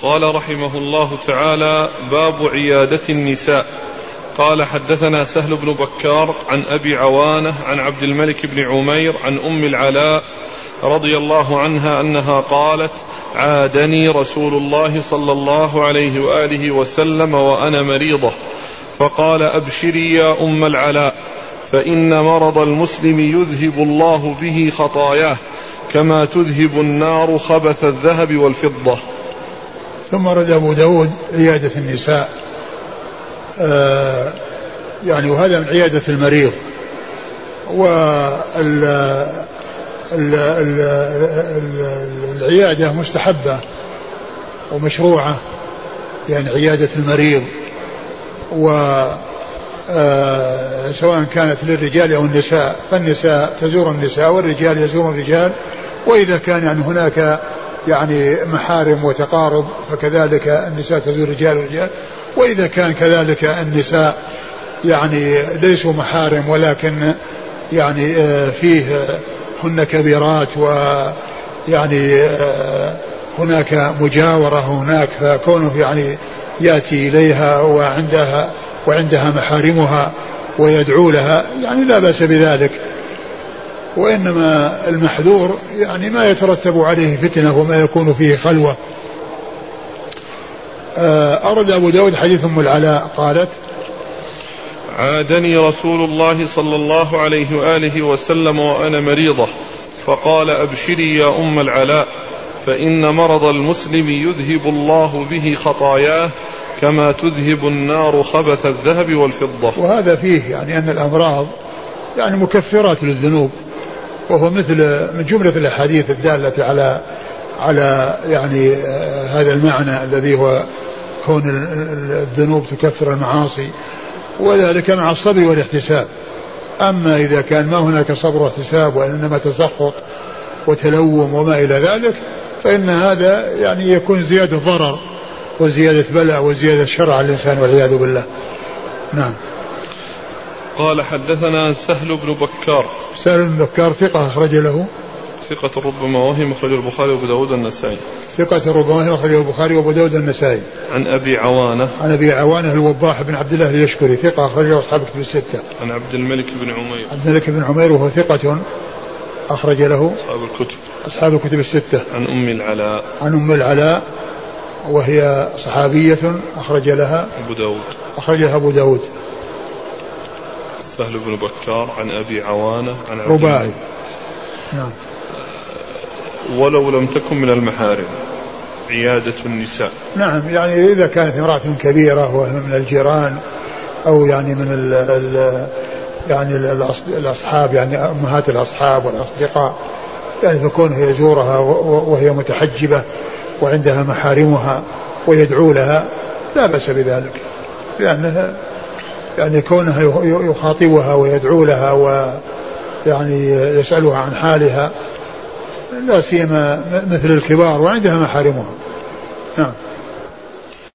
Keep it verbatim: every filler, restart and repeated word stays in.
قال رحمه الله تعالى: باب عيادة النساء. قال: حدثنا سهل بن بكار عن أبي عوانة عن عبد الملك بن عمير عن أم العلاء رضي الله عنها أنها قالت: عادني رسول الله صلى الله عليه وآله وسلم وأنا مريضة، فقال: أبشري يا أم العلاء، فإن مرض المسلم يذهب الله به خطاياه كما تذهب النار خبث الذهب والفضة. ثم رد أبو داود عيادة النساء، آه يعني وهذا من عيادة المريض. والعيادة مستحبة ومشروعة، يعني عيادة المريض، وسواء كانت للرجال أو النساء، فالنساء تزور النساء والرجال يزورون الرجال، وإذا كان يعني هناك يعني محارم وتقارب فكذلك النساء تزور الرجال والرجال، وإذا كان كذلك النساء يعني ليسوا محارم ولكن يعني فيه هن كبيرات ويعني هناك مجاورة هناك، فكونه يعني يأتي إليها وعندها وعندها محارمها ويدعو لها يعني لا بأس بذلك. وإنما المحذور يعني ما يترتب عليه فتنة وما يكون فيه خلوة. أرد أبو داود حديث أم العلاء قالت: عادني رسول الله صلى الله عليه وآله وسلم وأنا مريضة، فقال: أبشري يا أم العلاء، فإن مرض المسلم يذهب الله به خطاياه كما تذهب النار خبث الذهب والفضة. وهذا فيه يعني أن الأمراض يعني مكفرات للذنوب، وهو مثل من جملة الأحاديث الدالة على على يعني هذا المعنى الذي هو كون الذنوب تكفر المعاصي، وذلك مع الصبر والاحتساب. أما إذا كان ما هناك صبر واحتساب وإنما تسخط وتلوم وما إلى ذلك، فإن هذا يعني يكون زيادة ضرر وزيادة بلاء وزيادة شر على الإنسان والعياذ بالله. نعم. قال: حدثنا سهل بن بكار. سهل بن بكار ثقة أخرج له ثقة ربما وهم أخرجه البخاري وأبو داود النسائي. ثقة ربما وهم أخرجه البخاري وأبو داود النسائي. عن أبي عوانة. عن أبي عوانة الوضاح بن عبد الله اليشكري ثقة أخرجه أصحاب الكتب الستة. عن عبد الملك بن عمير. عبد الملك بن عمير وهو ثقة أخرج له أصحاب الكتب أصحاب الكتب الستة. عن أم العلاء. عن أم العلاء وهي صحابية أخرج لها أبو داود. أخرجها أبو داود. سهل بن بكار عن أبي عوانة عن رباعي. نعم. ولو لم تكن من المحارم عيادة النساء. نعم، يعني إذا كانت امرأة كبيرة وهي من الجيران أو يعني من ال ال يعني الأصحاب، يعني أمهات الأصحاب والأصدقاء، يعني فكونه يزورها وهي متحجبة وعندها محارمها ويدعو لها لا بأس بذلك، لأنها يعني كونها يخاطبها ويدعو لها ويعني يسألها عن حالها، لا سيما مثل الكبار وعندها محارمها. نعم.